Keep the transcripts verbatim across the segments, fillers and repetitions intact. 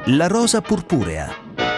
La rosa purpurea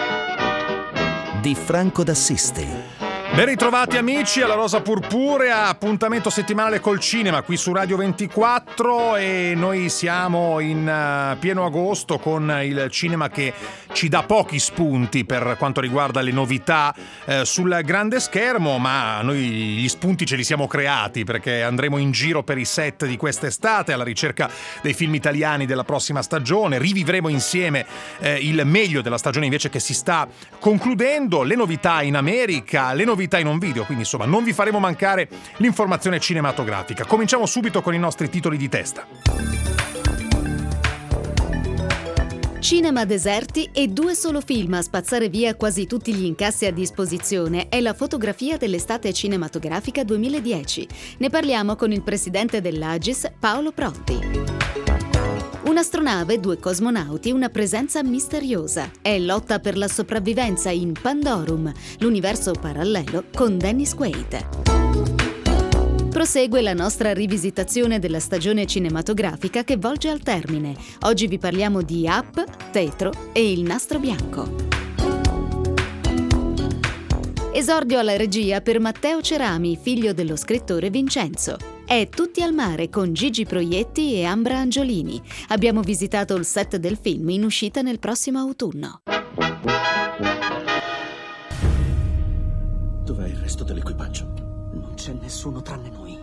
di Franco d'Assisi. Ben ritrovati amici alla Rosa Purpurea, appuntamento settimanale col cinema qui su Radio ventiquattro, e noi siamo in uh, pieno agosto con il cinema che ci dà pochi spunti per quanto riguarda le novità uh, sul grande schermo, ma noi gli spunti ce li siamo creati perché andremo in giro per i set di quest'estate alla ricerca dei film italiani della prossima stagione, rivivremo insieme uh, il meglio della stagione invece che si sta concludendo, le novità in America, le novità in un video, quindi insomma non vi faremo mancare l'informazione cinematografica. Cominciamo subito con i nostri titoli di testa. Cinema deserti e due solo film a spazzare via quasi tutti gli incassi a disposizione è la fotografia dell'estate cinematografica duemiladieci. Ne parliamo con il presidente dell'A G I S, Paolo Protti. Un'astronave, due cosmonauti, una presenza misteriosa. È lotta per la sopravvivenza in Pandorum, l'universo parallelo con Dennis Quaid. Prosegue la nostra rivisitazione della stagione cinematografica che volge al termine. Oggi vi parliamo di Up, Tetro e Il Nastro Bianco. Esordio alla regia per Matteo Cerami, figlio dello scrittore Vincenzo. È Tutti al mare con Gigi Proietti e Ambra Angiolini. Abbiamo visitato il set del film in uscita nel prossimo autunno. Dov'è il resto dell'equipaggio? Non c'è nessuno tranne noi.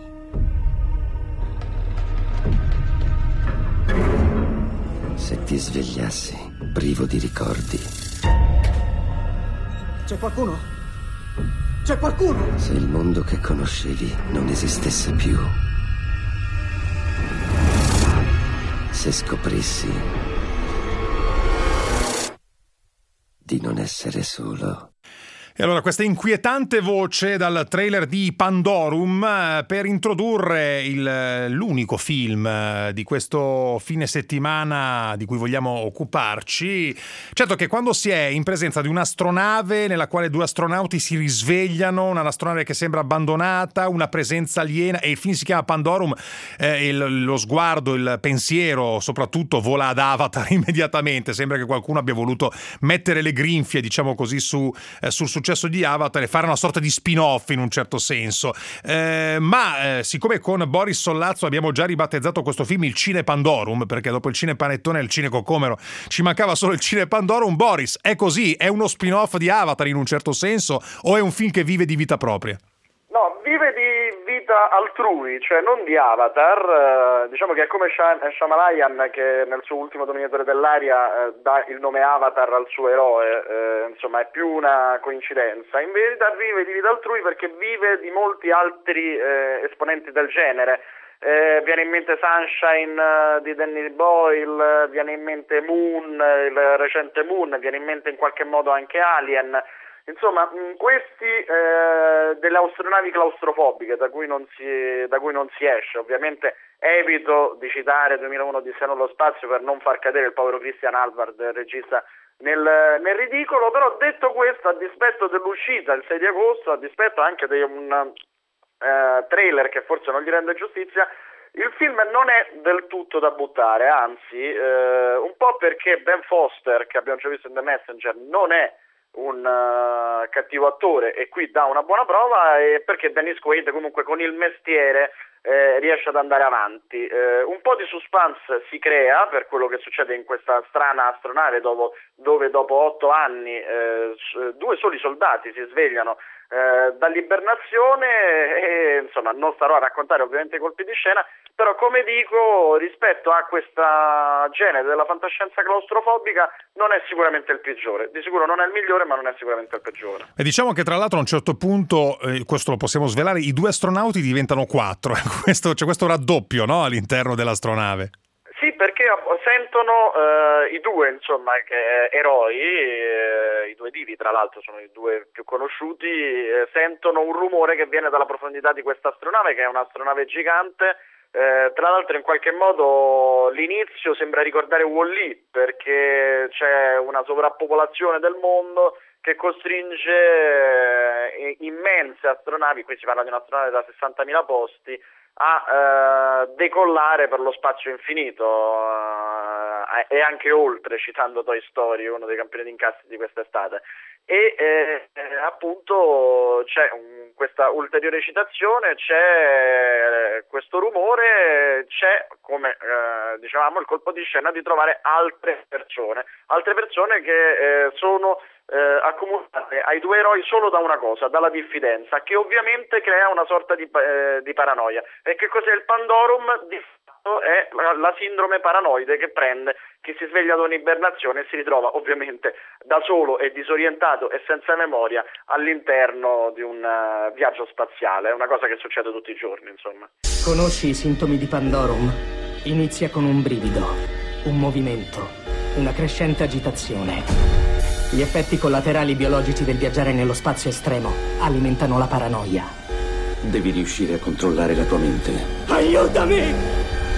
Se ti svegliassi privo di ricordi. C'è qualcuno? C'è qualcuno? Se il mondo che conoscevi non esistesse più. Se scoprissi di non essere solo. E allora questa inquietante voce dal trailer di Pandorum eh, per introdurre il, l'unico film eh, di questo fine settimana di cui vogliamo occuparci. Certo che quando si è in presenza di un'astronave nella quale due astronauti si risvegliano, un'astronave che sembra abbandonata, una presenza aliena, e il film si chiama Pandorum, eh, il, lo sguardo, il pensiero soprattutto vola ad Avatar immediatamente. Sembra che qualcuno abbia voluto mettere le grinfie, diciamo così, su, eh, sul successo di Avatar e fare una sorta di spin-off in un certo senso, eh, ma eh, siccome con Boris Sollazzo abbiamo già ribattezzato questo film il Cine Pandorum, perché dopo il Cine Panettone e il Cine Cocomero ci mancava solo il Cine Pandorum. Boris, è così? È uno spin-off di Avatar in un certo senso o è un film che vive di vita propria? No, vive di vita altrui, cioè non di Avatar. Eh, diciamo che è come Shyamalan che nel suo ultimo Dominatore dell'Aria eh, dà il nome Avatar al suo eroe, eh, insomma è più una coincidenza. In verità vive di vita altrui perché vive di molti altri eh, esponenti del genere. Eh, viene in mente Sunshine uh, di Danny Boyle, viene in mente Moon, il recente Moon, viene in mente in qualche modo anche Alien. Insomma, questi eh, delle astronavi claustrofobiche da cui non si da cui non si esce. Ovviamente evito di citare duemilauno Odissea nello spazio per non far cadere il povero Christian Halvard, il regista, nel, nel ridicolo. Però detto questo, a dispetto dell'uscita il sei di agosto, a dispetto anche di un eh, trailer che forse non gli rende giustizia, il film non è del tutto da buttare, anzi eh, un po' perché Ben Foster, che abbiamo già visto in The Messenger, non è un uh, cattivo attore e qui dà una buona prova, e perché Dennis Quaid comunque con il mestiere eh, riesce ad andare avanti. Eh, un po' di suspense si crea per quello che succede in questa strana astronave dove, dove dopo otto anni eh, due soli soldati si svegliano eh, dall'ibernazione e insomma non starò a raccontare ovviamente i colpi di scena, però come dico, rispetto a questa genere della fantascienza claustrofobica non è sicuramente il peggiore, di sicuro non è il migliore ma non è sicuramente il peggiore. E diciamo che tra l'altro a un certo punto, eh, questo lo possiamo svelare, i due astronauti diventano quattro, questo, c'è questo raddoppio, no, all'interno dell'astronave. Sì, perché sentono eh, i due, insomma, che, eh, eroi, eh, i due divi tra l'altro sono i due più conosciuti, eh, sentono un rumore che viene dalla profondità di questa astronave, che è un'astronave gigante. Eh, tra l'altro in qualche modo l'inizio sembra ricordare Wall-E, perché c'è una sovrappopolazione del mondo che costringe eh, immense astronavi, qui si parla di un'astronave da sessantamila posti, a eh, decollare per lo spazio infinito, eh, insomma è anche oltre, citando Toy Story, uno dei campioni di incassi di quest'estate. E eh, eh, appunto c'è un, questa ulteriore citazione, c'è eh, questo rumore, c'è, come eh, dicevamo, il colpo di scena di trovare altre persone, altre persone che eh, sono eh, accomunate ai due eroi solo da una cosa, dalla diffidenza, che ovviamente crea una sorta di, eh, di paranoia. E che cos'è il Pandorum? Di fatto è la, la sindrome paranoide che prende chi si sveglia da un'ibernazione e si ritrova ovviamente da solo e disorientato e senza memoria all'interno di un uh, viaggio spaziale. È una cosa che succede tutti i giorni, insomma. Conosci i sintomi di Pandorum? Inizia con un brivido, un movimento, una crescente agitazione. Gli effetti collaterali biologici del viaggiare nello spazio estremo alimentano la paranoia. Devi riuscire a controllare la tua mente. Aiutami!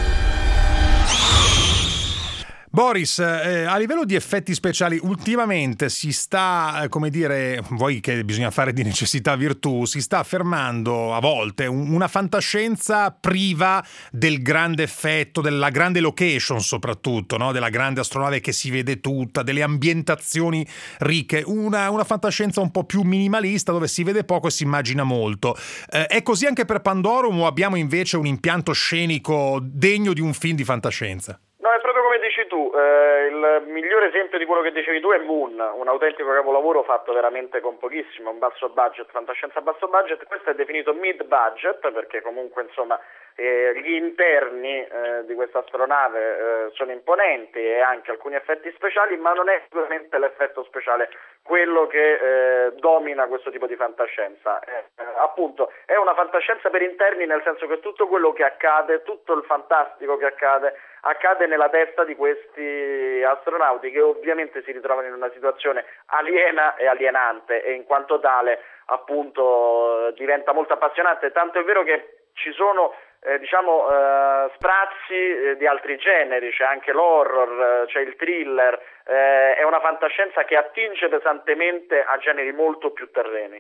Boris, eh, a livello di effetti speciali, ultimamente si sta, eh, come dire, vuoi che bisogna fare di necessità virtù, si sta affermando a volte un, una fantascienza priva del grande effetto, della grande location soprattutto, no? Della grande astronave che si vede tutta, delle ambientazioni ricche, una, una fantascienza un po' più minimalista dove si vede poco e si immagina molto. Eh, è così anche per Pandorum o abbiamo invece un impianto scenico degno di un film di fantascienza? No, è proprio come dici tu, eh, il migliore esempio di quello che dicevi tu è Moon, un autentico capolavoro fatto veramente con pochissimo, un basso budget, fantascienza basso budget. Questo è definito mid budget perché comunque insomma eh, gli interni eh, di questa astronave eh, sono imponenti e anche alcuni effetti speciali, ma non è sicuramente l'effetto speciale quello che eh, domina questo tipo di fantascienza. Eh, eh, appunto è una fantascienza per interni, nel senso che tutto quello che accade, tutto il fantastico che accade accade nella testa di questi astronauti, che ovviamente si ritrovano in una situazione aliena e alienante e in quanto tale appunto diventa molto appassionante, tanto è vero che ci sono eh, diciamo eh, sprazzi eh, di altri generi, c'è anche l'horror, eh, c'è il thriller, eh, è una fantascienza che attinge pesantemente a generi molto più terreni.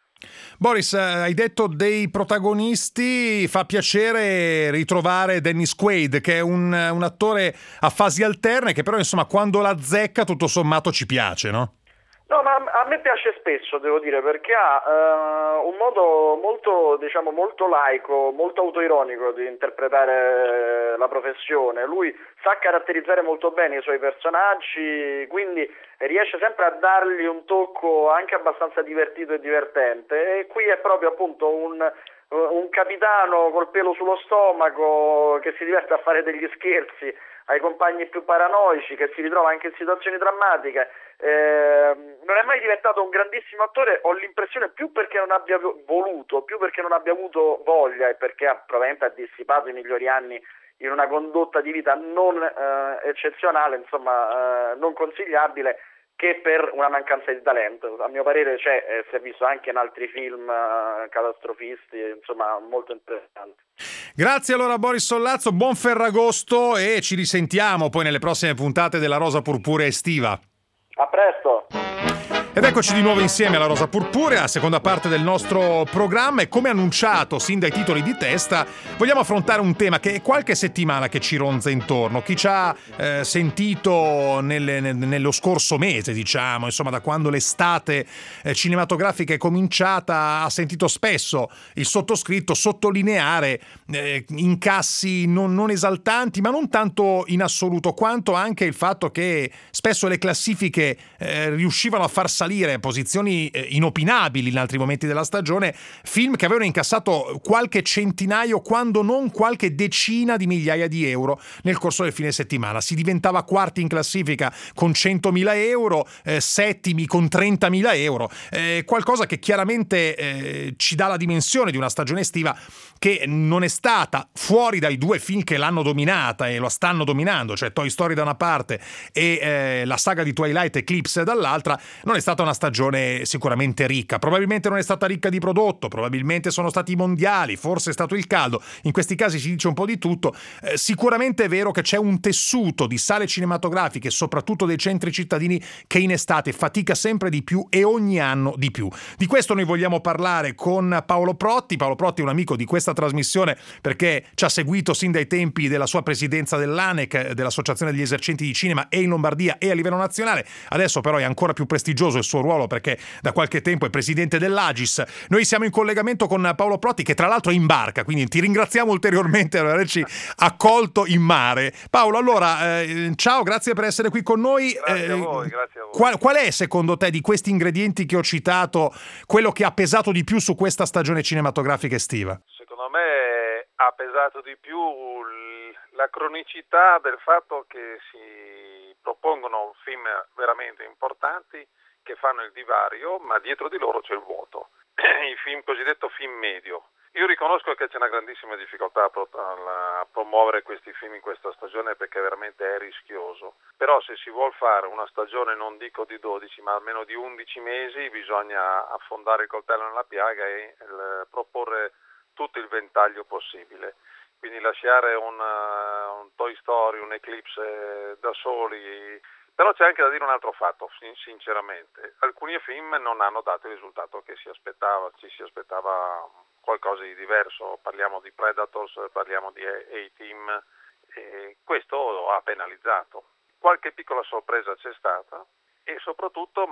Boris, hai detto dei protagonisti, fa piacere ritrovare Dennis Quaid, che è un, un attore a fasi alterne, che però insomma quando la azzecca tutto sommato ci piace, no? No, ma a me piace spesso, devo dire, perché ha uh, un modo molto, diciamo, molto laico, molto autoironico di interpretare la professione. Lui sa caratterizzare molto bene i suoi personaggi, quindi riesce sempre a dargli un tocco anche abbastanza divertito e divertente. E qui è proprio appunto un, un capitano col pelo sullo stomaco che si diverte a fare degli scherzi ai compagni più paranoici, che si ritrova anche in situazioni drammatiche. Eh, non è mai diventato un grandissimo attore, ho l'impressione, più perché non abbia voluto, più perché non abbia avuto voglia e perché ha, probabilmente ha dissipato i migliori anni in una condotta di vita non eh, eccezionale, insomma eh, non consigliabile, che per una mancanza di talento. A mio parere c'è, eh, si è visto anche in altri film eh, catastrofisti, insomma molto interessanti. Grazie allora Boris Sollazzo, buon Ferragosto e ci risentiamo poi nelle prossime puntate della Rosa Purpurea estiva. A presto! Ed eccoci di nuovo insieme alla Rosa Purpurea, seconda parte del nostro programma, e come annunciato sin dai titoli di testa vogliamo affrontare un tema che è qualche settimana che ci ronza intorno. Chi ci ha eh, sentito nelle, ne, nello scorso mese, diciamo, insomma da quando l'estate eh, cinematografica è cominciata, ha sentito spesso il sottoscritto sottolineare eh, incassi non, non esaltanti, ma non tanto in assoluto quanto anche il fatto che spesso le classifiche eh, riuscivano a far salire posizioni eh, inopinabili in altri momenti della stagione, film che avevano incassato qualche centinaio, quando non qualche decina di migliaia di euro nel corso del fine settimana. Si diventava quarti in classifica con centomila euro, eh, settimi con trentamila euro, eh, qualcosa che chiaramente eh, ci dà la dimensione di una stagione estiva che non è stata, fuori dai due film che l'hanno dominata e lo stanno dominando, cioè Toy Story da una parte e eh, la saga di Twilight Eclipse dall'altra, non è stata stata una stagione sicuramente ricca, probabilmente non è stata ricca di prodotto, probabilmente sono stati i mondiali, forse è stato il caldo, in questi casi si dice un po' di tutto. Eh, sicuramente è vero che c'è un tessuto di sale cinematografiche, soprattutto dei centri cittadini, che in estate fatica sempre di più e ogni anno di più. Di questo noi vogliamo parlare con Paolo Protti. Paolo Protti è un amico di questa trasmissione perché ci ha seguito sin dai tempi della sua presidenza dell'A N E C, dell'Associazione degli Esercenti di Cinema, e in Lombardia e a livello nazionale. Adesso però è ancora più prestigioso il suo ruolo perché da qualche tempo è presidente dell'Agis. Noi siamo in collegamento con Paolo Protti, che tra l'altro è in barca, quindi ti ringraziamo ulteriormente per averci accolto in mare. Paolo, allora, eh, ciao, grazie per essere qui con noi. Grazie eh, a voi, grazie a voi. Qual, qual è secondo te di questi ingredienti che ho citato quello che ha pesato di più su questa stagione cinematografica estiva? Secondo me ha pesato di più l- la cronicità del fatto che si propongono film veramente importanti che fanno il divario, ma dietro di loro c'è il vuoto. Il film cosiddetto film medio. Io riconosco che c'è una grandissima difficoltà a, pro- a promuovere questi film in questa stagione perché veramente è rischioso. Però se si vuol fare una stagione, non dico di dodici, ma almeno di undici mesi, bisogna affondare il coltello nella piaga e il, proporre tutto il ventaglio possibile. Quindi lasciare un, uh, un Toy Story, un Eclipse da soli. Però c'è anche da dire un altro fatto, sinceramente. Alcuni film non hanno dato il risultato che si aspettava, ci si aspettava qualcosa di diverso. Parliamo di Predators, parliamo di A-Team, e questo ha penalizzato. Qualche piccola sorpresa c'è stata e soprattutto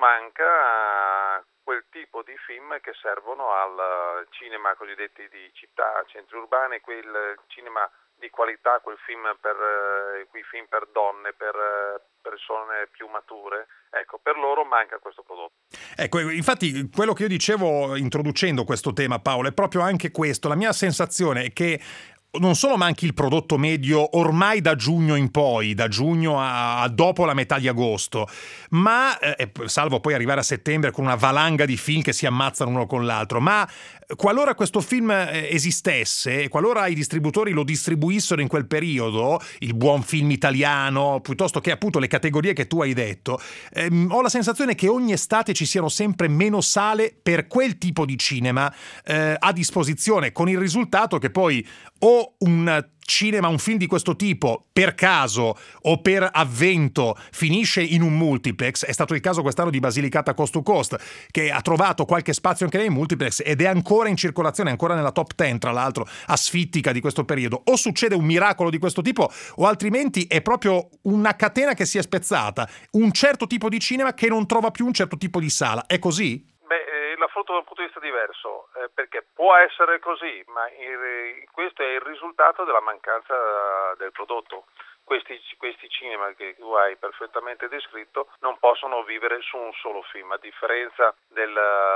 manca quel tipo di film che servono al cinema cosiddetti di città, centri urbani, quel cinema di qualità, quel film per quei film per donne, per persone più mature. Ecco, per loro manca questo prodotto. Ecco, infatti quello che io dicevo introducendo questo tema, Paolo, è proprio anche questo. La mia sensazione è che non solo manchi il prodotto medio ormai da giugno in poi, da giugno a, a dopo la metà di agosto, ma, eh, salvo poi arrivare a settembre con una valanga di film che si ammazzano uno con l'altro, ma qualora questo film esistesse, qualora i distributori lo distribuissero in quel periodo, il buon film italiano, piuttosto che appunto le categorie che tu hai detto, ehm, ho la sensazione che ogni estate ci siano sempre meno sale per quel tipo di cinema eh, a disposizione, con il risultato che poi o un cinema, un film di questo tipo, per caso o per avvento, finisce in un multiplex. È stato il caso quest'anno di Basilicata Coast to Coast, che ha trovato qualche spazio anche nei multiplex ed è ancora in circolazione, ancora nella top dieci, tra l'altro, asfittica di questo periodo. O succede un miracolo di questo tipo, o altrimenti è proprio una catena che si è spezzata, un certo tipo di cinema che non trova più un certo tipo di sala. È così? L'affronto da un punto di vista diverso, eh, perché può essere così, ma il, questo è il risultato della mancanza del prodotto. Questi, questi cinema che tu hai perfettamente descritto non possono vivere su un solo film, a differenza del,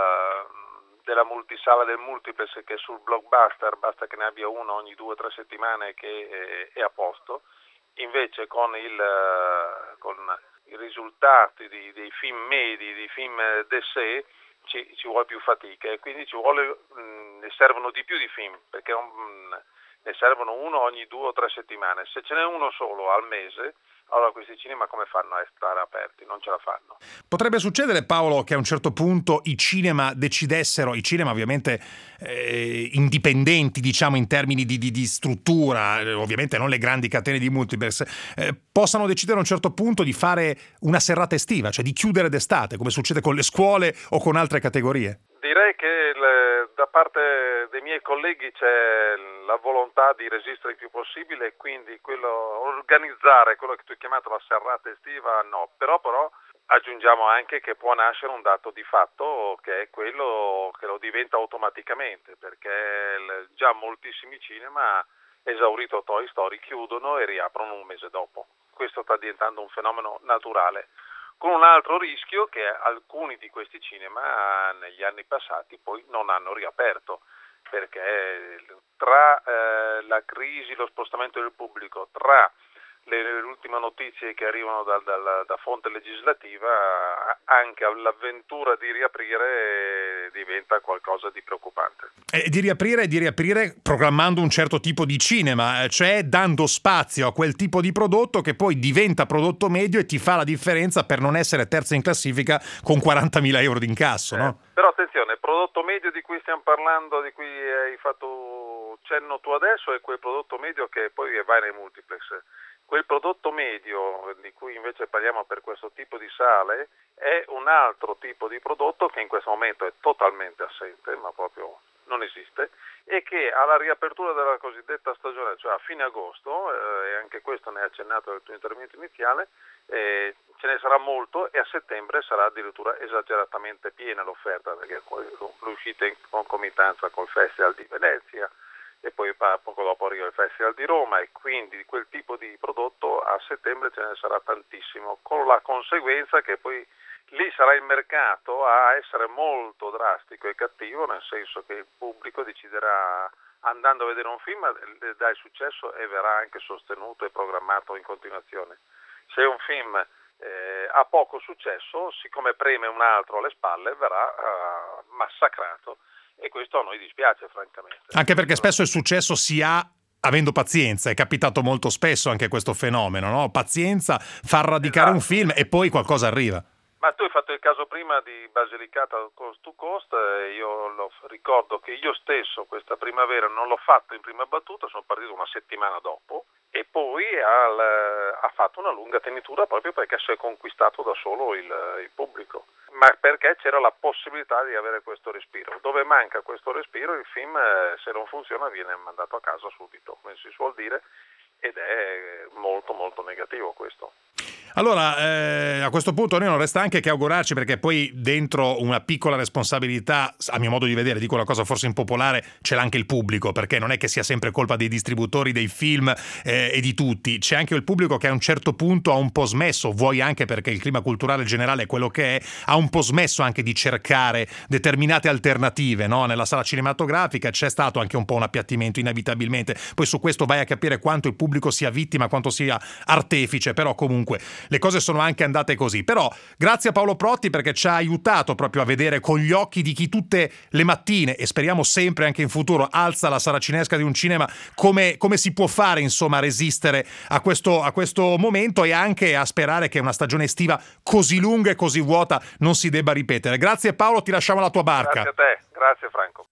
della multisala del multiplex, che sul blockbuster basta che ne abbia uno ogni due o tre settimane che è, è a posto. Invece con, il, con i risultati di, dei film medi, dei film d'essai, Ci, ci vuole più fatica e quindi ci vuole, mh, ne servono di più di film, perché mh, ne servono uno ogni due o tre settimane. Se ce n'è uno solo al mese, allora questi cinema come fanno a stare aperti? Non ce la fanno. Potrebbe succedere, Paolo, che a un certo punto i cinema decidessero, i cinema ovviamente eh, indipendenti, diciamo in termini di, di, di struttura, eh, ovviamente non le grandi catene di multiplex, eh, possano decidere a un certo punto di fare una serrata estiva, cioè di chiudere d'estate, come succede con le scuole o con altre categorie. Direi che le, da parte dei miei colleghi c'è la volontà di resistere il più possibile, e quindi quello, organizzare quello che tu hai chiamato la serrata estiva no, però però aggiungiamo anche che può nascere un dato di fatto che è quello che lo diventa automaticamente, perché il, già moltissimi cinema, esaurito Toy Story, chiudono e riaprono un mese dopo. Questo sta diventando un fenomeno naturale, con un altro rischio che alcuni di questi cinema negli anni passati poi non hanno riaperto, perché tra eh, la crisi, lo spostamento del pubblico, tra le, le ultime notizie che arrivano da, da, da fonte legislativa, anche l'avventura di riaprire eh, diventa qualcosa di preoccupante. E di riaprire, di riaprire programmando un certo tipo di cinema, cioè dando spazio a quel tipo di prodotto che poi diventa prodotto medio e ti fa la differenza per non essere terza in classifica con quarantamila euro di incasso, eh, no? Però attenzione, il prodotto medio di cui stiamo parlando, di cui hai fatto cenno tu adesso, è quel prodotto medio che poi va nei multiplex. Quel prodotto medio di cui invece parliamo per questo tipo di sale è un altro tipo di prodotto che in questo momento è totalmente assente, ma proprio non esiste, e che alla riapertura della cosiddetta stagione, cioè a fine agosto, eh, e anche questo ne hai accennato nel tuo intervento iniziale, eh, ce ne sarà molto, e a settembre sarà addirittura esageratamente piena l'offerta, perché poi l'uscita in concomitanza col Festival di Venezia, e poi poco dopo arriva il Festival di Roma, e quindi quel tipo di prodotto a settembre ce ne sarà tantissimo, con la conseguenza che poi lì sarà il mercato a essere molto drastico e cattivo, nel senso che il pubblico deciderà, andando a vedere un film, dà il successo e verrà anche sostenuto e programmato in continuazione. Se un film eh, ha poco successo, siccome preme un altro alle spalle, verrà uh, massacrato. E questo a noi dispiace, francamente. Anche perché spesso il successo si ha avendo pazienza, è capitato molto spesso anche questo fenomeno, no? Pazienza, far radicare esatto. un film e poi qualcosa arriva. Ma tu hai fatto il caso prima di Basilicata Coast to Coast, e io lo ricordo che io stesso questa primavera non l'ho fatto in prima battuta, sono partito una settimana dopo, e poi al, ha fatto una lunga tenitura proprio perché si è conquistato da solo il, il pubblico, ma perché c'era la possibilità di avere questo respiro. Dove manca questo respiro, il film, se non funziona, viene mandato a casa subito, come si suol dire, ed è molto molto negativo questo. Allora, eh, a questo punto noi non resta anche che augurarci, perché poi dentro una piccola responsabilità, a mio modo di vedere, dico una cosa forse impopolare, ce l'ha anche il pubblico, perché non è che sia sempre colpa dei distributori dei film eh, e di tutti, c'è anche il pubblico che a un certo punto ha un po' smesso, vuoi anche perché il clima culturale generale è quello che è, ha un po' smesso anche di cercare determinate alternative, no? Nella sala cinematografica c'è stato anche un po' un appiattimento inevitabilmente, poi su questo vai a capire quanto il pubblico sia vittima, quanto sia artefice, però comunque le cose sono anche andate così. Però grazie a Paolo Protti, perché ci ha aiutato proprio a vedere con gli occhi di chi tutte le mattine, e speriamo sempre anche in futuro, alza la saracinesca di un cinema, come, come si può fare insomma a resistere a questo, a questo momento, e anche a sperare che una stagione estiva così lunga e così vuota non si debba ripetere. Grazie Paolo, ti lasciamo la tua barca. Grazie a te, grazie Franco.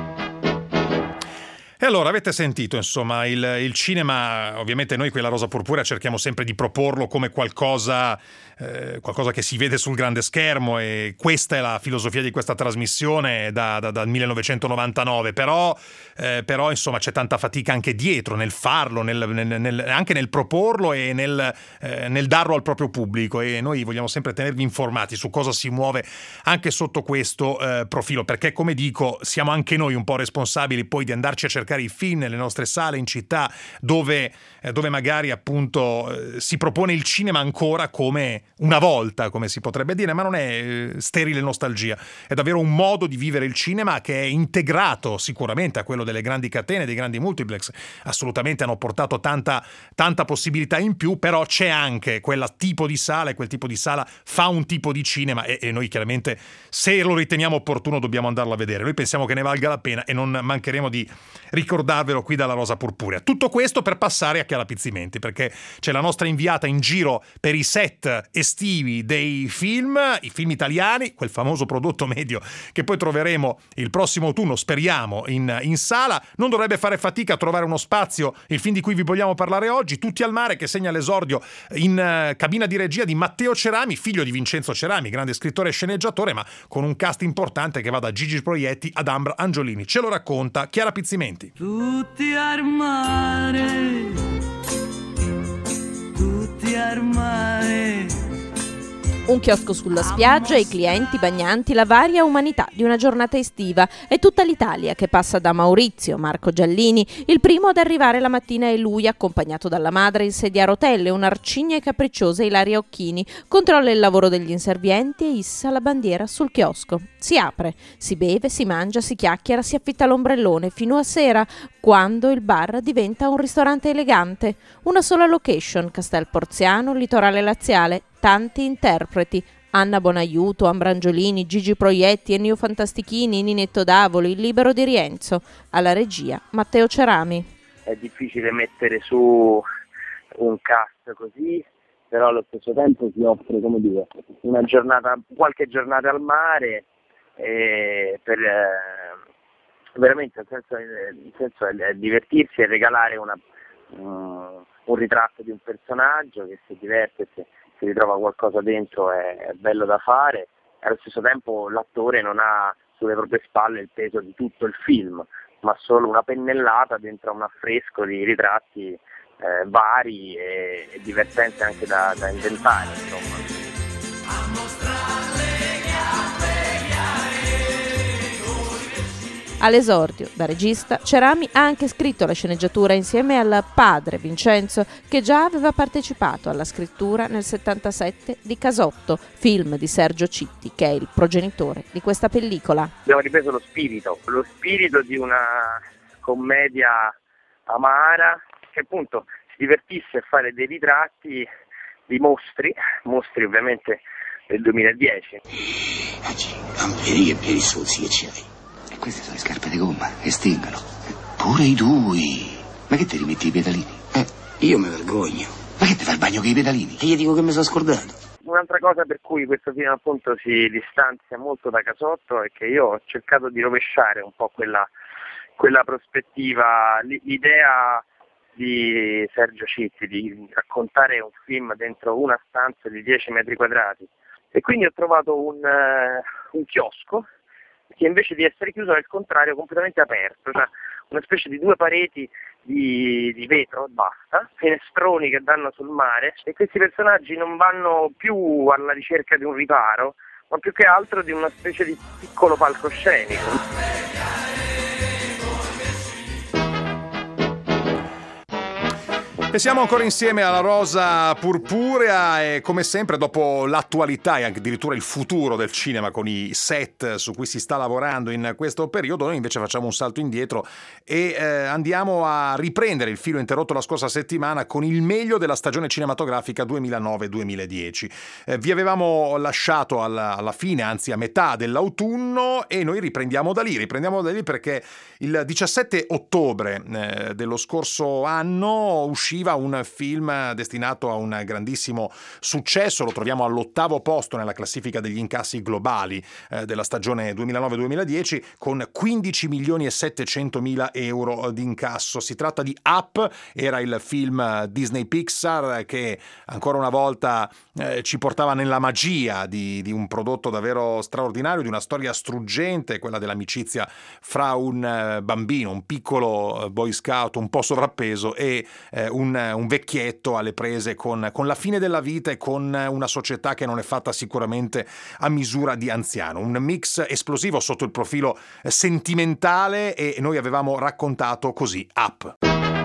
E allora avete sentito insomma il, il cinema, ovviamente noi qui alla Rosa Purpurea cerchiamo sempre di proporlo come qualcosa, eh, qualcosa che si vede sul grande schermo, e questa è la filosofia di questa trasmissione da, da, dal millenovecentonovantanove, però, eh, però insomma c'è tanta fatica anche dietro nel farlo, nel, nel, nel, anche nel proporlo e nel, eh, nel darlo al proprio pubblico, e noi vogliamo sempre tenervi informati su cosa si muove anche sotto questo eh, profilo, perché come dico siamo anche noi un po' responsabili poi di andarci a cercare i film nelle nostre sale in città dove, eh, dove magari appunto eh, si propone il cinema ancora come una volta, come si potrebbe dire, ma non è eh, sterile nostalgia, è davvero un modo di vivere il cinema che è integrato sicuramente a quello delle grandi catene, dei grandi multiplex, assolutamente hanno portato tanta, tanta possibilità in più, però c'è anche quel tipo di sala, e quel tipo di sala fa un tipo di cinema, e, e noi chiaramente se lo riteniamo opportuno dobbiamo andarlo a vedere, noi pensiamo che ne valga la pena e non mancheremo di ricordarvelo qui dalla Rosa Purpurea. Tutto questo per passare a Chiara Pizzimenti, perché c'è la nostra inviata in giro per i set estivi dei film, i film italiani, quel famoso prodotto medio che poi troveremo il prossimo autunno, speriamo, in, in sala. Non dovrebbe fare fatica a trovare uno spazio il film di cui vi vogliamo parlare oggi, Tutti al mare, che segna l'esordio in uh, cabina di regia di Matteo Cerami, figlio di Vincenzo Cerami, grande scrittore e sceneggiatore, ma con un cast importante che va da Gigi Proietti ad Ambra Angiolini. Ce lo racconta Chiara Pizzimenti. Tutti al mare, tutti al mare. Un chiosco sulla spiaggia, i clienti bagnanti, la varia umanità di una giornata estiva. È tutta l'Italia che passa da Maurizio, Marco Giallini. Il primo ad arrivare la mattina è lui, accompagnato dalla madre in sedia a rotelle, un'arcigna e capricciosa Ilaria Occhini. Controlla il lavoro degli inservienti e issa la bandiera sul chiosco. Si apre, si beve, si mangia, si chiacchiera, si affitta l'ombrellone fino a sera, quando il bar diventa un ristorante elegante. Una sola location, Castel Porziano, litorale laziale. Tanti interpreti, Anna Bonaiuto, Ambrangiolini, Gigi Proietti, Ennio Fantastichini, Ninetto Davolo, Il libero di Rienzo. Alla regia Matteo Cerami. È difficile mettere su un cast così, però allo stesso tempo si offre, come dire, una giornata, qualche giornata al mare, eh, per eh, veramente il senso, il senso è divertirsi e regalare una, um, un ritratto di un personaggio che si diverte, se si ritrova qualcosa dentro è, è bello da fare, e allo stesso tempo l'attore non ha sulle proprie spalle il peso di tutto il film, ma solo una pennellata dentro un affresco di ritratti eh, vari e, e divertenti anche da, da inventare, insomma. All'esordio, da regista, Cerami ha anche scritto la sceneggiatura insieme al padre Vincenzo, che già aveva partecipato alla scrittura nel settantasette di Casotto, film di Sergio Citti, che è il progenitore di questa pellicola. Abbiamo ripreso lo spirito, lo spirito di una commedia amara, che appunto si divertisse a fare dei ritratti di mostri, mostri ovviamente del duemiladieci. Oggi non vedi che piedi sozzi che ci hai. Queste sono le scarpe di gomma, che stingono. Pure i tui. Ma che ti rimetti i pedalini? Eh, io mi vergogno. Ma che ti fai il bagno con i pedalini? E io dico che mi sono scordato. Un'altra cosa per cui questo film appunto si distanzia molto da Casotto è che io ho cercato di rovesciare un po' quella, quella prospettiva, l'idea di Sergio Citti di raccontare un film dentro una stanza di dieci metri quadrati. E quindi ho trovato un, uh, un chiosco che invece di essere chiuso è al contrario completamente aperto, cioè una specie di due pareti di, di vetro e basta, finestroni che danno sul mare, e questi personaggi non vanno più alla ricerca di un riparo, ma più che altro di una specie di piccolo palcoscenico. E siamo ancora insieme alla Rosa Purpurea e come sempre dopo l'attualità e addirittura il futuro del cinema con i set su cui si sta lavorando in questo periodo, noi invece facciamo un salto indietro e eh, andiamo a riprendere il filo interrotto la scorsa settimana con il meglio della stagione cinematografica duemilanove duemiladieci. Eh, vi avevamo lasciato alla, alla fine, anzi a metà dell'autunno, e noi riprendiamo da lì, riprendiamo da lì perché il diciassette ottobre eh, dello scorso anno usciva un film destinato a un grandissimo successo, lo troviamo all'ottavo posto nella classifica degli incassi globali eh, della stagione duemilanove duemiladieci con quindici milioni e settecentomila euro di incasso. Si tratta di Up, era il film Disney Pixar che ancora una volta eh, ci portava nella magia di, di un prodotto davvero straordinario, di una storia struggente, quella dell'amicizia fra un eh, bambino, un piccolo boy scout un po' sovrappeso e eh, un un vecchietto alle prese con, con la fine della vita e con una società che non è fatta sicuramente a misura di anziano. Un mix esplosivo sotto il profilo sentimentale, e noi avevamo raccontato così Up.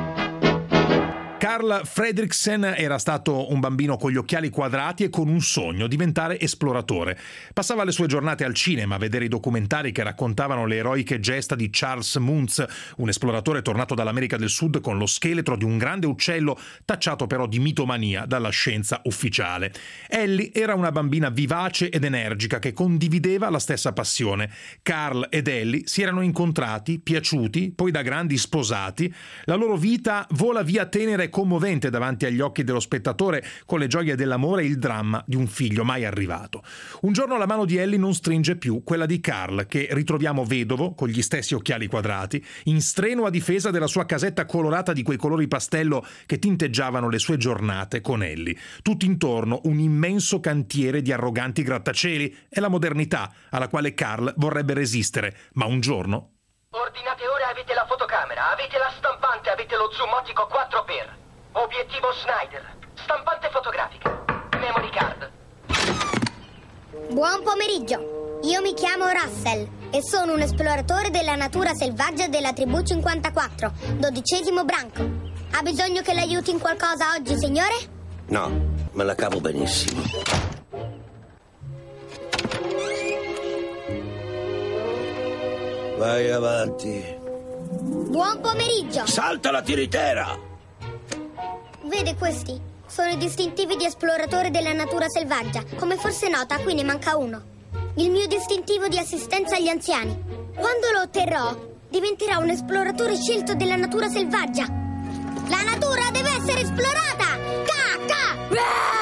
Carl Fredricksen era stato un bambino con gli occhiali quadrati e con un sogno: diventare esploratore. Passava le sue giornate al cinema a vedere i documentari che raccontavano le eroiche gesta di Charles Muntz, un esploratore tornato dall'America del Sud con lo scheletro di un grande uccello tacciato però di mitomania dalla scienza ufficiale. Ellie era una bambina vivace ed energica che condivideva la stessa passione. Carl ed Ellie si erano incontrati, piaciuti, poi da grandi sposati. La loro vita vola via tenera e commovente davanti agli occhi dello spettatore, con le gioie dell'amore e il dramma di un figlio mai arrivato. Un giorno la mano di Ellie non stringe più quella di Carl, che ritroviamo vedovo, con gli stessi occhiali quadrati, in strenua difesa della sua casetta colorata di quei colori pastello che tinteggiavano le sue giornate con Ellie. Tutto intorno un immenso cantiere di arroganti grattacieli e la modernità alla quale Carl vorrebbe resistere, ma un giorno... Ordinate ora, avete la fotocamera, avete la stampante, avete lo zoom ottico quattro per. Obiettivo Snyder. Stampante fotografica. Memory card. Buon pomeriggio. Io mi chiamo Russell e sono un esploratore della natura selvaggia della tribù cinquantaquattro, dodicesimo branco. Ha bisogno che l'aiuti in qualcosa oggi, signore? No, me la cavo benissimo. Vai avanti. Buon pomeriggio. Salta la tiritera! Vede questi? Sono i distintivi di esploratore della natura selvaggia. Come forse nota, qui ne manca uno. Il mio distintivo di assistenza agli anziani. Quando lo otterrò, diventerà un esploratore scelto della natura selvaggia. La natura deve essere esplorata! Cacca!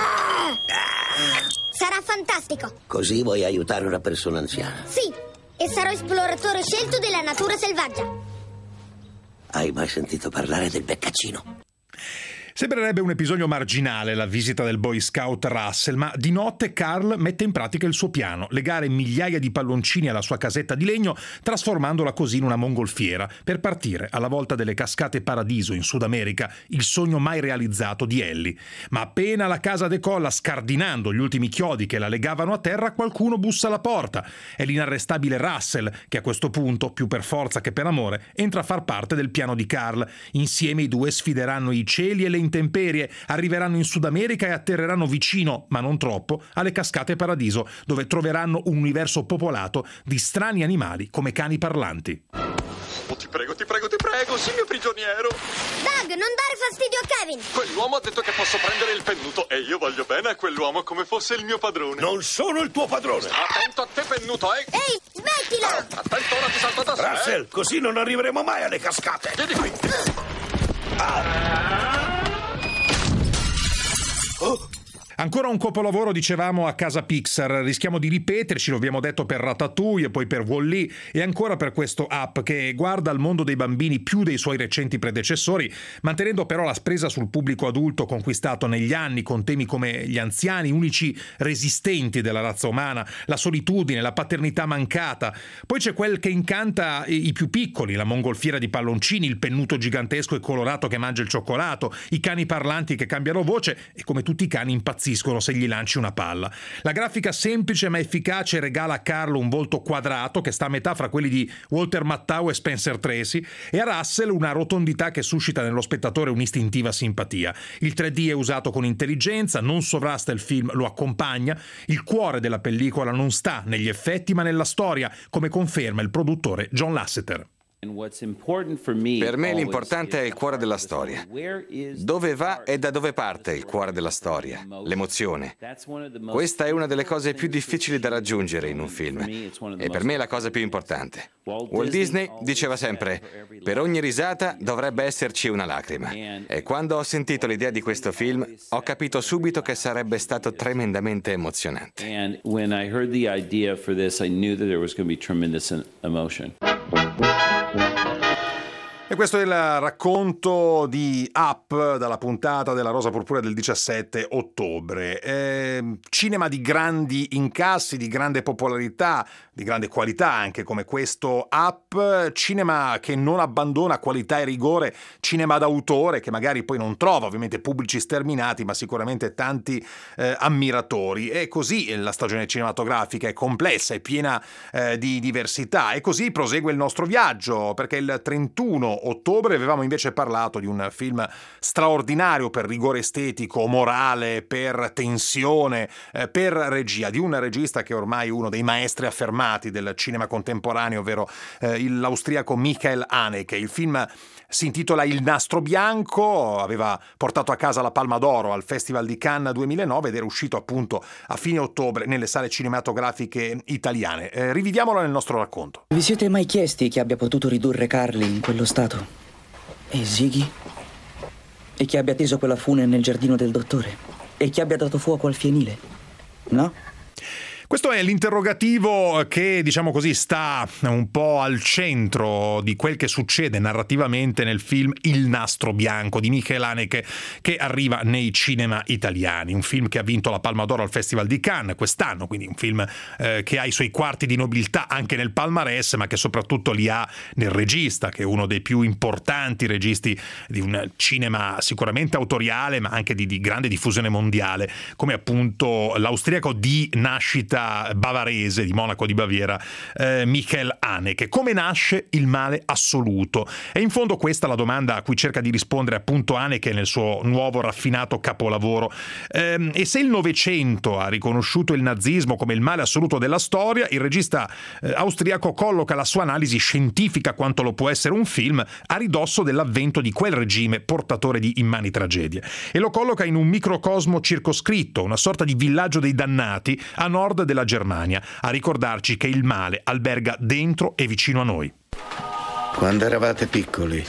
Sarà fantastico. Così vuoi aiutare una persona anziana? Sì, e sarò esploratore scelto della natura selvaggia. Hai mai sentito parlare del beccaccino? Sembrerebbe un episodio marginale la visita del boy scout Russell, ma di notte Carl mette in pratica il suo piano, legare migliaia di palloncini alla sua casetta di legno, trasformandola così in una mongolfiera, per partire alla volta delle cascate Paradiso in Sud America, il sogno mai realizzato di Ellie. Ma appena la casa decolla scardinando gli ultimi chiodi che la legavano a terra, qualcuno bussa alla porta. È l'inarrestabile Russell, che a questo punto, più per forza che per amore, entra a far parte del piano di Carl. Insieme i due sfideranno i cieli e le intemperie, arriveranno in Sud America e atterreranno vicino, ma non troppo, alle cascate Paradiso, dove troveranno un universo popolato di strani animali come cani parlanti. Oh, ti prego, ti prego, ti prego, sii mio prigioniero. Doug, non dare fastidio a Kevin. Quell'uomo ha detto che posso prendere il pennuto e io voglio bene a quell'uomo come fosse il mio padrone. Non sono il tuo padrone. Sta attento a te, pennuto, eh? Ehi, smettila! Ah, attento, ora ti salto addosso, Russell, eh? così non arriveremo mai alle cascate. Vieni qui. Ah. Oh. Ancora un capolavoro, dicevamo, a casa Pixar. Rischiamo di ripeterci, lo abbiamo detto per Ratatouille e poi per Wall-E e ancora per questo Up, che guarda al mondo dei bambini più dei suoi recenti predecessori, mantenendo però la presa sul pubblico adulto conquistato negli anni con temi come gli anziani, unici resistenti della razza umana, la solitudine, la paternità mancata. Poi c'è quel che incanta i più piccoli, la mongolfiera di palloncini, il pennuto gigantesco e colorato che mangia il cioccolato, i cani parlanti che cambiano voce e come tutti i cani impazziscono se gli lanci una palla. La grafica semplice ma efficace regala a Carlo un volto quadrato che sta a metà fra quelli di Walter Matthau e Spencer Tracy, e a Russell una rotondità che suscita nello spettatore un'istintiva simpatia. Il tre D è usato con intelligenza, non sovrasta il film, lo accompagna. Il cuore della pellicola non sta negli effetti ma nella storia, come conferma il produttore John Lasseter. Per me l'importante è il cuore della storia. Dove va e da dove parte il cuore della storia? L'emozione. Questa è una delle cose più difficili da raggiungere in un film e per me è la cosa più importante. Walt Disney diceva sempre: per ogni risata dovrebbe esserci una lacrima. E quando ho sentito l'idea di questo film ho capito subito che sarebbe stato tremendamente emozionante. And when I heard the idea for this, I knew that there was going to be tremendous emotion. E questo è il racconto di Up dalla puntata della Rosa Purpurea del diciassette ottobre. Eh, cinema di grandi incassi, di grande popolarità, di grande qualità anche come questo Up, cinema che non abbandona qualità e rigore, cinema d'autore che magari poi non trova ovviamente pubblici sterminati ma sicuramente tanti eh, ammiratori. E così la stagione cinematografica è complessa, è piena eh, di diversità e così prosegue il nostro viaggio, perché il trentuno ottobre avevamo invece parlato di un film straordinario per rigore estetico, morale, per tensione, eh, per regia, di un regista che è ormai uno dei maestri affermati del cinema contemporaneo, ovvero eh, l'austriaco Michael Haneke. Il film si intitola Il nastro bianco, aveva portato a casa la Palma d'Oro al Festival di Cannes duemilanove ed era uscito appunto a fine ottobre nelle sale cinematografiche italiane. Eh, riviviamolo nel nostro racconto. Vi siete mai chiesti chi abbia potuto ridurre Carly in quello stato? E Ziggy? E chi abbia teso quella fune nel giardino del dottore? E chi abbia dato fuoco al fienile? No? Questo è l'interrogativo che, diciamo così, sta un po' al centro di quel che succede narrativamente nel film Il nastro bianco di Michael Haneke, che arriva nei cinema italiani. Un film che ha vinto la Palma d'Oro al Festival di Cannes quest'anno, quindi un film eh, che ha i suoi quarti di nobiltà anche nel palmarès, ma che soprattutto li ha nel regista, che è uno dei più importanti registi di un cinema sicuramente autoriale, ma anche di, di grande diffusione mondiale, come appunto l'austriaco di nascita regista bavarese di Monaco di Baviera, eh, Michael Haneke. Come nasce il male assoluto? E in fondo questa è la domanda a cui cerca di rispondere appunto Haneke nel suo nuovo raffinato capolavoro. Eh, e se il Novecento ha riconosciuto il nazismo come il male assoluto della storia, il regista eh, austriaco colloca la sua analisi scientifica quanto lo può essere un film a ridosso dell'avvento di quel regime portatore di immani tragedie, e lo colloca in un microcosmo circoscritto, una sorta di villaggio dei dannati a nord della Germania, a ricordarci che il male alberga dentro e vicino a noi. Quando eravate piccoli,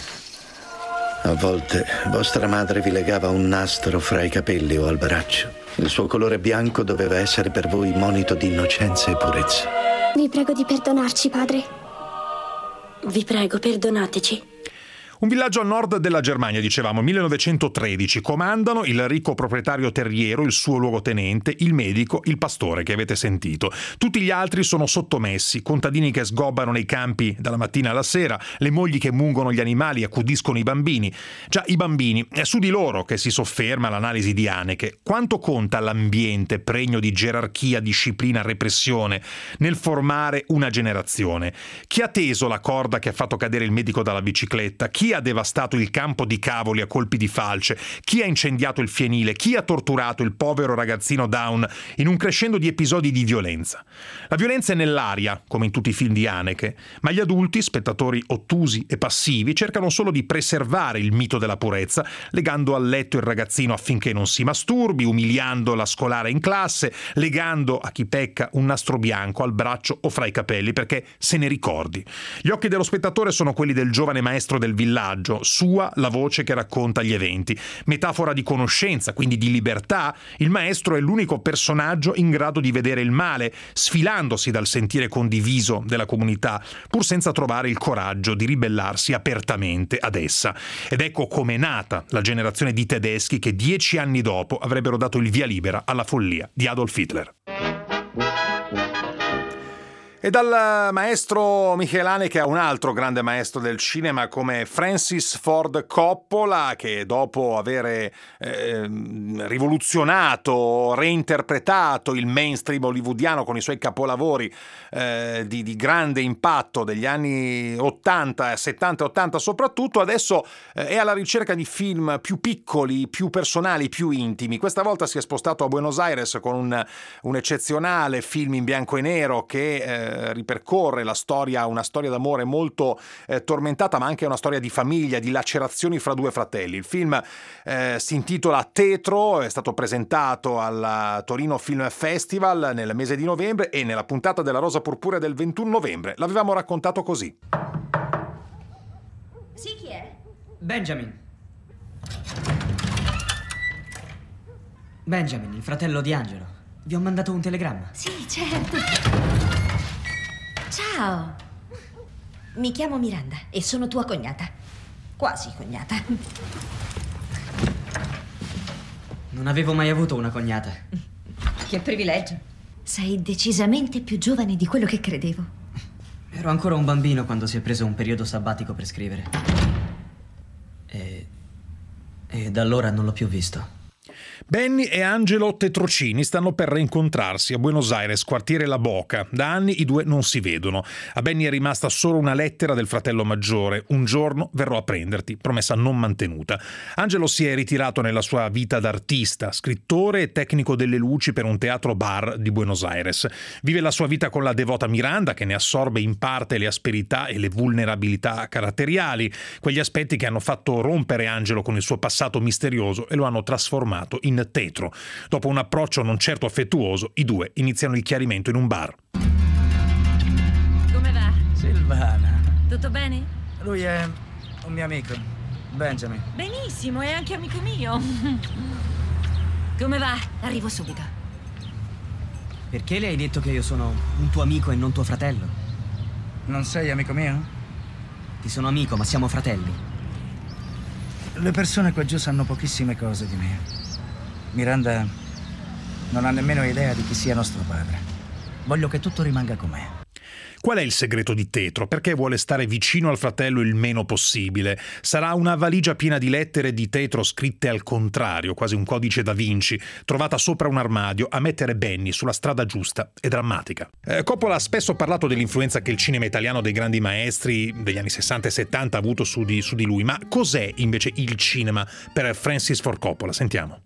a volte vostra madre vi legava un nastro fra i capelli o al braccio. Il suo colore bianco doveva essere per voi monito di innocenza e purezza. Vi prego di perdonarci, padre. Vi prego, perdonateci. Un villaggio a nord della Germania, dicevamo, millenovecentotredici. Comandano il ricco proprietario terriero, il suo luogotenente, il medico, il pastore che avete sentito. Tutti gli altri sono sottomessi, contadini che sgobbano nei campi dalla mattina alla sera, le mogli che mungono gli animali e accudiscono i bambini. Già, i bambini, è su di loro che si sofferma l'analisi di Haneke. Quanto conta l'ambiente pregno di gerarchia, disciplina, repressione nel formare una generazione? Chi ha teso la corda che ha fatto cadere il medico dalla bicicletta? Chi ha devastato il campo di cavoli a colpi di falce? Chi ha incendiato il fienile? Chi ha torturato il povero ragazzino Down in un crescendo di episodi di violenza? La violenza è nell'aria, come in tutti i film di Haneke, ma gli adulti, spettatori ottusi e passivi, cercano solo di preservare il mito della purezza, legando al letto il ragazzino affinché non si masturbi, umiliando la scolare in classe, legando a chi pecca un nastro bianco al braccio o fra i capelli perché se ne ricordi. Gli occhi dello spettatore sono quelli del giovane maestro del villaggio, sua la voce che racconta gli eventi. Metafora di conoscenza, quindi di libertà, il maestro è l'unico personaggio in grado di vedere il male, sfilandosi dal sentire condiviso della comunità, pur senza trovare il coraggio di ribellarsi apertamente ad essa. Ed ecco come è nata la generazione di tedeschi che dieci anni dopo avrebbero dato il via libera alla follia di Adolf Hitler. E dal maestro Michael Haneke a un altro grande maestro del cinema come Francis Ford Coppola, che dopo aver eh, rivoluzionato, reinterpretato il mainstream hollywoodiano con i suoi capolavori eh, di, di grande impatto degli anni ottanta, settanta e ottanta soprattutto, adesso eh, è alla ricerca di film più piccoli, più personali, più intimi. Questa volta si è spostato a Buenos Aires con un, un eccezionale film in bianco e nero che eh, ripercorre la storia, una storia d'amore molto eh, tormentata, ma anche una storia di famiglia, di lacerazioni fra due fratelli. Il film eh, si intitola Tetro, è stato presentato al Torino Film Festival nel mese di novembre e nella puntata della Rosa Purpurea del ventuno novembre l'avevamo raccontato così. Sì, chi è? Benjamin. Benjamin, il fratello di Angelo. Vi ho mandato un telegramma. Sì, certo. Ciao, mi chiamo Miranda e sono tua cognata. Quasi cognata. Non avevo mai avuto una cognata. Che privilegio. Sei decisamente più giovane di quello che credevo. Ero ancora un bambino quando si è preso un periodo sabbatico per scrivere. E... e da allora non l'ho più visto. Benny e Angelo Tetrocini stanno per rincontrarsi a Buenos Aires, quartiere La Boca. Da anni i due non si vedono. A Benny è rimasta solo una lettera del fratello maggiore. Un giorno verrò a prenderti, promessa non mantenuta. Angelo si è ritirato nella sua vita d'artista, scrittore e tecnico delle luci per un teatro bar di Buenos Aires. Vive la sua vita con la devota Miranda, che ne assorbe in parte le asperità e le vulnerabilità caratteriali, quegli aspetti che hanno fatto rompere Angelo con il suo passato misterioso e lo hanno trasformato in tetro. Dopo un approccio non certo affettuoso, i due iniziano il chiarimento in un bar. Come va? Silvana. Tutto bene? Lui è un mio amico, Benjamin. Benissimo, è anche amico mio. Come va? Arrivo subito. Perché le hai detto che io sono un tuo amico e non tuo fratello? Non sei amico mio? Ti sono amico, ma siamo fratelli. Le persone qua giù sanno pochissime cose di me. Miranda non ha nemmeno idea di chi sia nostro padre. Voglio che tutto rimanga com'è. Qual è il segreto di Tetro? Perché vuole stare vicino al fratello il meno possibile? Sarà una valigia piena di lettere di Tetro scritte al contrario, quasi un codice da Vinci, trovata sopra un armadio a mettere Benny sulla strada giusta e drammatica. Eh, Coppola ha spesso parlato dell'influenza che il cinema italiano dei grandi maestri degli anni sessanta e settanta ha avuto su di, su di lui, ma cos'è invece il cinema per Francis Ford Coppola? Sentiamo.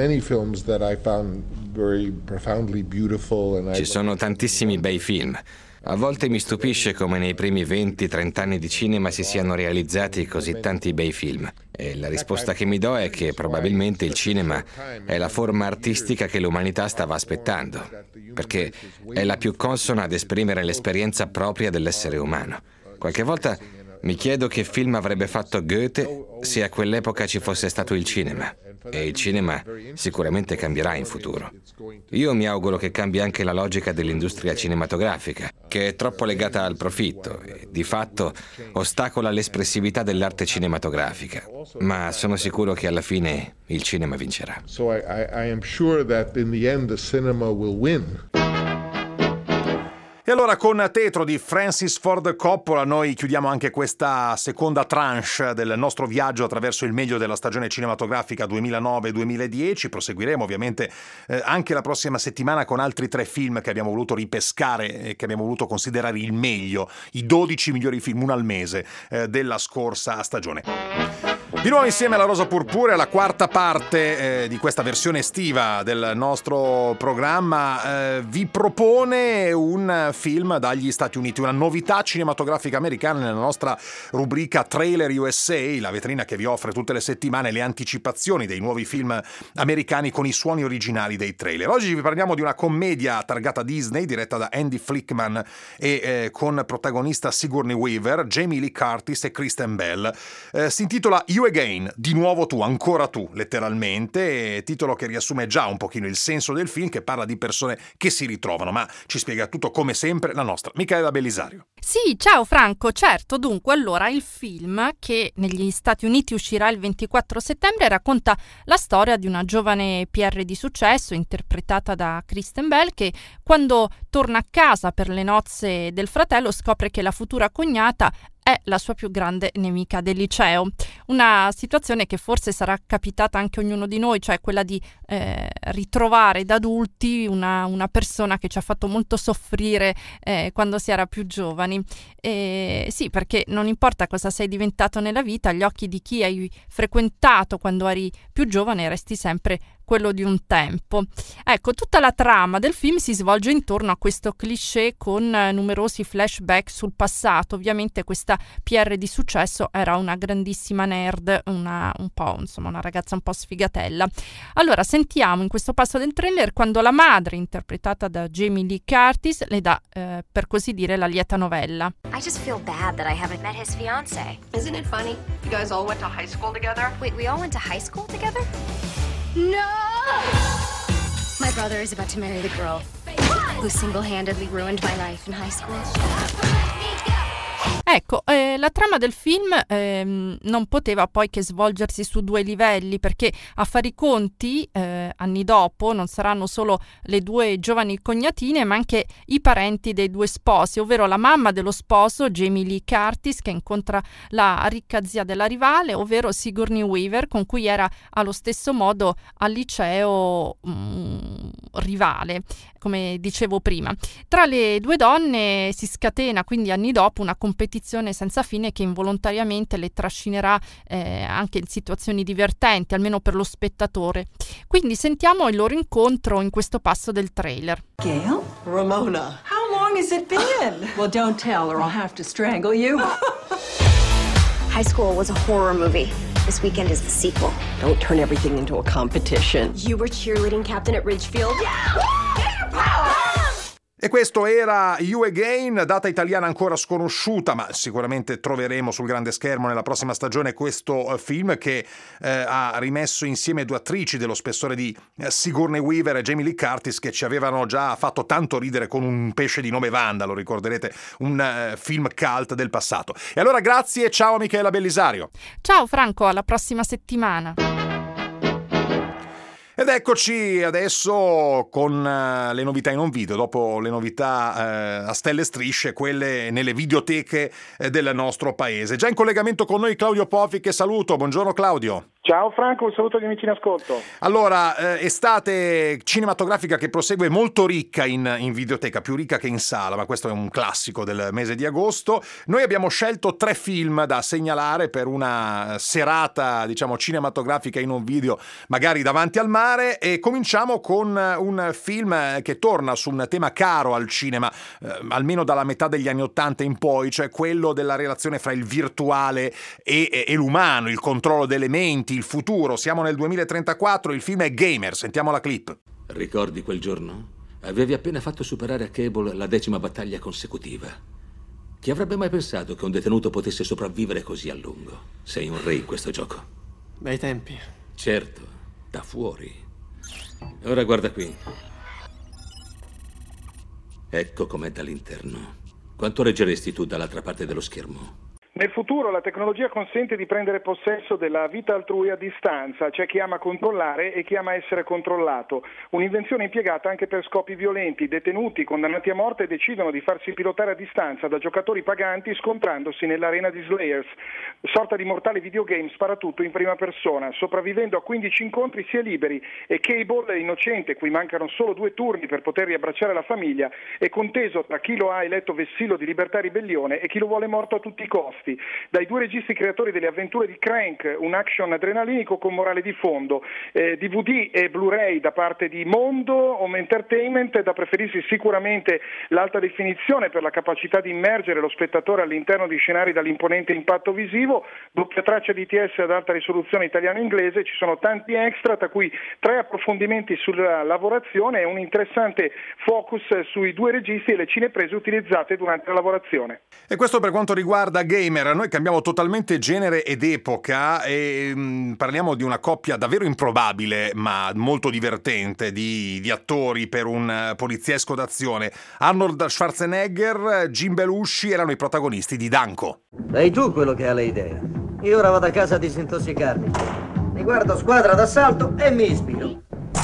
Ci sono tantissimi bei film. A volte mi stupisce come nei primi venti trenta anni di cinema si siano realizzati così tanti bei film. E la risposta che mi do è che probabilmente il cinema è la forma artistica che l'umanità stava aspettando, perché è la più consona ad esprimere l'esperienza propria dell'essere umano. Qualche volta mi chiedo che film avrebbe fatto Goethe se a quell'epoca ci fosse stato il cinema. E il cinema sicuramente cambierà in futuro. Io mi auguro che cambi anche la logica dell'industria cinematografica, che è troppo legata al profitto e di fatto ostacola l'espressività dell'arte cinematografica. Ma sono sicuro che alla fine il cinema vincerà. So I, I, I am sure that in the end the cinema will win. E allora con Tetro di Francis Ford Coppola noi chiudiamo anche questa seconda tranche del nostro viaggio attraverso il meglio della stagione cinematografica duemilanove duemiladieci. Proseguiremo ovviamente eh, anche la prossima settimana con altri tre film che abbiamo voluto ripescare e che abbiamo voluto considerare il meglio, i dodici migliori film, uno al mese, eh, della scorsa stagione. Di nuovo insieme alla Rosa Purpurea, la quarta parte eh, di questa versione estiva del nostro programma eh, vi propone un film dagli Stati Uniti, una novità cinematografica americana nella nostra rubrica Trailer U S A, la vetrina che vi offre tutte le settimane le anticipazioni dei nuovi film americani con i suoni originali dei trailer. Oggi vi parliamo di una commedia targata Disney, diretta da Andy Flickman e eh, con protagonista Sigourney Weaver, Jamie Lee Curtis e Kristen Bell. Eh, si intitola You Again, di nuovo tu, ancora tu, letteralmente, titolo che riassume già un pochino il senso del film, che parla di persone che si ritrovano, ma ci spiega tutto come sempre la nostra Micaela Bellisario. Sì, ciao Franco, certo, dunque allora il film che negli Stati Uniti uscirà il ventiquattro settembre racconta la storia di una giovane P R di successo interpretata da Kristen Bell che quando torna a casa per le nozze del fratello scopre che la futura cognata è la sua più grande nemica del liceo. Una situazione che forse sarà capitata anche a ognuno di noi, cioè quella di eh, ritrovare da adulti una, una persona che ci ha fatto molto soffrire eh, quando si era più giovani. E sì, perché non importa cosa sei diventato nella vita, agli occhi di chi hai frequentato quando eri più giovane resti sempre quello di un tempo. Ecco, tutta la trama del film si svolge intorno a questo cliché con eh, numerosi flashback sul passato. Ovviamente questa P R di successo era una grandissima nerd, una, un po', insomma, una ragazza un po' sfigatella. Allora, sentiamo in questo passo del trailer quando la madre, interpretata da Jamie Lee Curtis, le dà, eh, per così dire, la lieta novella. I just feel bad that I haven't met his fiancé. Isn't it funny? You guys all went to high school together? Wait, we all went to high school together? No! My brother is about to marry the girl who single-handedly ruined my life in high school. Ecco, eh, la trama del film eh, non poteva poi che svolgersi su due livelli, perché a fare i conti eh, anni dopo non saranno solo le due giovani cognatine ma anche i parenti dei due sposi, ovvero la mamma dello sposo Jamie Lee Curtis che incontra la ricca zia della rivale, ovvero Sigourney Weaver, con cui era allo stesso modo al liceo mm, rivale, come dicevo prima. Tra le due donne si scatena quindi anni dopo una competizione senza fine che involontariamente le trascinerà eh, anche in situazioni divertenti, almeno per lo spettatore. Quindi sentiamo il loro incontro in questo passo del trailer. Gail? Ramona. How long has it been? Well, don't tell or I'll have to strangle you. High school was a horror movie. This weekend is the sequel. Don't turn everything into a competition. You were cheerleading captain at Ridgefield? Yeah! Get your power! E questo era You Again, data italiana ancora sconosciuta, ma sicuramente troveremo sul grande schermo nella prossima stagione questo film che eh, ha rimesso insieme due attrici dello spessore di eh, Sigourney Weaver e Jamie Lee Curtis, che ci avevano già fatto tanto ridere con Un pesce di nome Wanda, lo ricorderete, un eh, film cult del passato. E allora grazie, ciao a Micaela Bellisario. Ciao Franco, alla prossima settimana. Ed eccoci adesso con uh, le novità in un video, dopo le novità uh, a stelle e strisce, quelle nelle videoteche uh, del nostro paese. Già in collegamento con noi Claudio Pofi, che saluto. Buongiorno Claudio. Ciao Franco, un saluto agli amici in ascolto. Allora, eh, estate cinematografica che prosegue molto ricca in, in videoteca, più ricca che in sala, ma questo è un classico del mese di agosto. Noi abbiamo scelto tre film da segnalare per una serata, diciamo, cinematografica in un video, magari davanti al mare, e cominciamo con un film che torna su un tema caro al cinema, eh, almeno dalla metà degli anni Ottanta in poi, cioè quello della relazione fra il virtuale e, e, e l'umano, il controllo delle menti, il futuro. Siamo nel duemilatrentaquattro, il film è Gamer, sentiamo la clip. Ricordi quel giorno? Avevi appena fatto superare a Cable la decima battaglia consecutiva. Chi avrebbe mai pensato che un detenuto potesse sopravvivere così a lungo? Sei un re in questo gioco. Bei tempi. Certo, da fuori. Ora guarda qui. Ecco com'è dall'interno. Quanto reggeresti tu dall'altra parte dello schermo? Nel futuro la tecnologia consente di prendere possesso della vita altrui a distanza. C'è chi ama controllare e chi ama essere controllato. Un'invenzione impiegata anche per scopi violenti. Detenuti condannati a morte decidono di farsi pilotare a distanza da giocatori paganti scontrandosi nell'arena di Slayers. Sorta di mortale videogame sparatutto in prima persona. Sopravvivendo a quindici incontri si è liberi e Cable, innocente, cui mancano solo due turni per poter riabbracciare la famiglia, è conteso tra chi lo ha eletto vessillo di libertà e ribellione e chi lo vuole morto a tutti i costi. Dai due registi creatori delle avventure di Crank, un action adrenalinico con morale di fondo, eh, D V D e Blu-ray da parte di Mondo Home Entertainment. Da preferirsi sicuramente l'alta definizione per la capacità di immergere lo spettatore all'interno di scenari dall'imponente impatto visivo, doppia traccia D T S ad alta risoluzione italiano-inglese, ci sono tanti extra, tra cui tre approfondimenti sulla lavorazione e un interessante focus sui due registi e le cineprese utilizzate durante la lavorazione. E questo per quanto riguarda Gamer. Noi cambiamo totalmente genere ed epoca e mh, parliamo di una coppia davvero improbabile ma molto divertente di, di attori per un uh, poliziesco d'azione. Arnold Schwarzenegger, Jim Belushi erano i protagonisti di Danko. Sei tu quello che ha le idee. Io ora vado a casa a disintossicarmi. Mi guardo Squadra d'assalto e mi ispiro.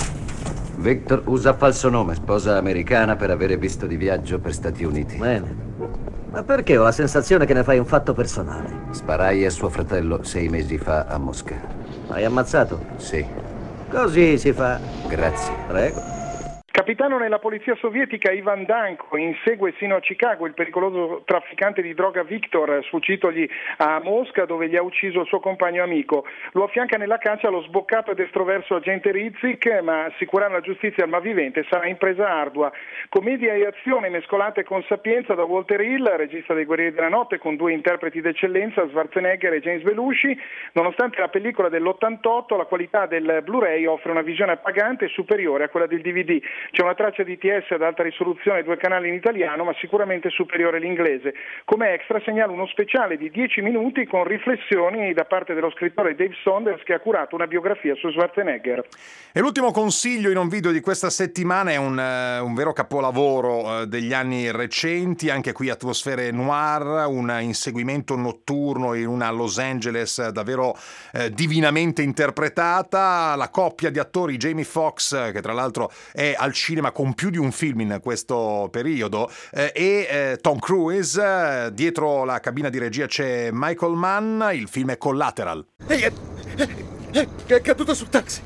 Victor usa falso nome, sposa americana per avere visto di viaggio per Stati Uniti. Bene. Ma perché ho la sensazione che ne fai un fatto personale? Sparai a suo fratello sei mesi fa a Mosca. Hai ammazzato? Sì. Così si fa. Grazie. Prego. Capitano nella polizia sovietica Ivan Danko insegue sino a Chicago il pericoloso trafficante di droga Viktor, sfuggitogli a Mosca dove gli ha ucciso il suo compagno amico. Lo affianca nella caccia lo sboccato ed estroverso agente Rizzik, ma assicurare la giustizia al malvivente sarà impresa ardua. Commedia e azione mescolate con sapienza da Walter Hill, regista dei Guerrieri della Notte, con due interpreti d'eccellenza, Schwarzenegger e James Belushi. Nonostante la pellicola dell'ottantotto, la qualità del Blu-ray offre una visione appagante superiore a quella del D V D. C'è una traccia D T S ad alta risoluzione e due canali in italiano, ma sicuramente superiore all'inglese. Come extra segnalo uno speciale di dieci minuti con riflessioni da parte dello scrittore Dave Saunders, che ha curato una biografia su Schwarzenegger. E l'ultimo consiglio in un video di questa settimana è un, uh, un vero capolavoro uh, degli anni recenti, anche qui atmosfere noir, un inseguimento notturno in una Los Angeles davvero uh, divinamente interpretata. La coppia di attori Jamie Foxx, che tra l'altro è al cinema con più di un film in questo periodo, eh, e eh, Tom Cruise. Eh, dietro la cabina di regia c'è Michael Mann, il film è Collateral. Ehi, è, è, è caduto sul taxi.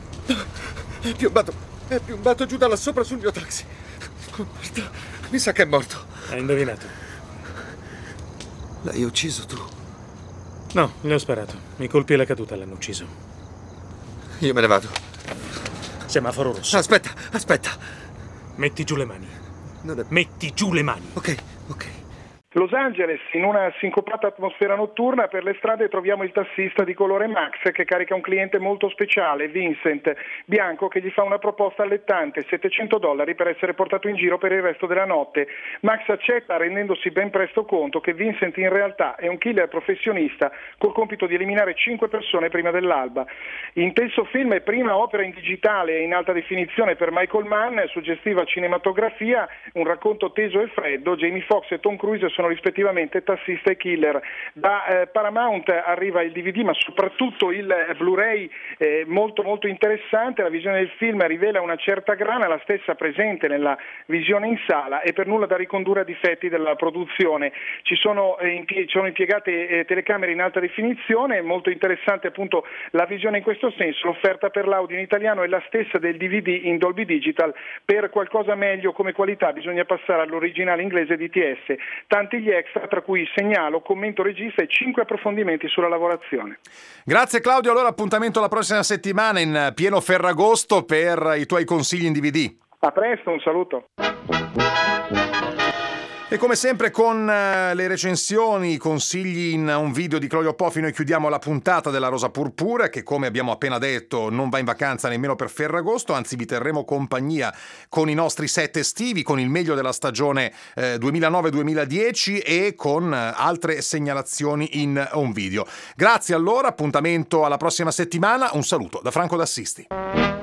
È piombato, è piombato giù da là sopra sul mio taxi. Merda, mi sa che è morto. Hai indovinato. L'hai ucciso tu? No, le ho sparato. I colpi e la caduta l'hanno ucciso. Io me ne vado. Semaforo rosso. Aspetta, aspetta. Metti giù le mani. Non è... Metti giù le mani. Ok, ok. Los Angeles, in una sincopata atmosfera notturna, per le strade troviamo il tassista di colore Max che carica un cliente molto speciale, Vincent, bianco, che gli fa una proposta allettante, settecento dollari per essere portato in giro per il resto della notte. Max accetta, rendendosi ben presto conto che Vincent in realtà è un killer professionista col compito di eliminare cinque persone prima dell'alba. Intenso film e prima opera in digitale e in alta definizione per Michael Mann, suggestiva cinematografia, un racconto teso e freddo. Jamie Foxx e Tom Cruise sono sono rispettivamente Tassista e Killer. Da eh, Paramount arriva il D V D, ma soprattutto il Blu-ray eh, molto molto interessante. La visione del film rivela una certa grana, la stessa presente nella visione in sala, e per nulla da ricondurre a difetti della produzione. Ci sono, eh, impie- sono impiegate eh, telecamere in alta definizione, molto interessante appunto la visione in questo senso. L'offerta per l'audio in italiano è la stessa del D V D in Dolby Digital. Per qualcosa meglio come qualità bisogna passare all'originale inglese D T S. Tanti gli extra, tra cui segnalo, commento regista e cinque approfondimenti sulla lavorazione. Grazie Claudio, allora appuntamento la prossima settimana in pieno Ferragosto per i tuoi consigli in D V D. A presto, un saluto. E come sempre con le recensioni, i consigli in un video di Claudio Poffi, noi chiudiamo la puntata della Rosa Purpura, che come abbiamo appena detto non va in vacanza nemmeno per Ferragosto, anzi vi terremo compagnia con i nostri set estivi, con il meglio della stagione eh, duemilanove duemiladieci e con altre segnalazioni in un video. Grazie allora, appuntamento alla prossima settimana, un saluto da Franco D'Assisti.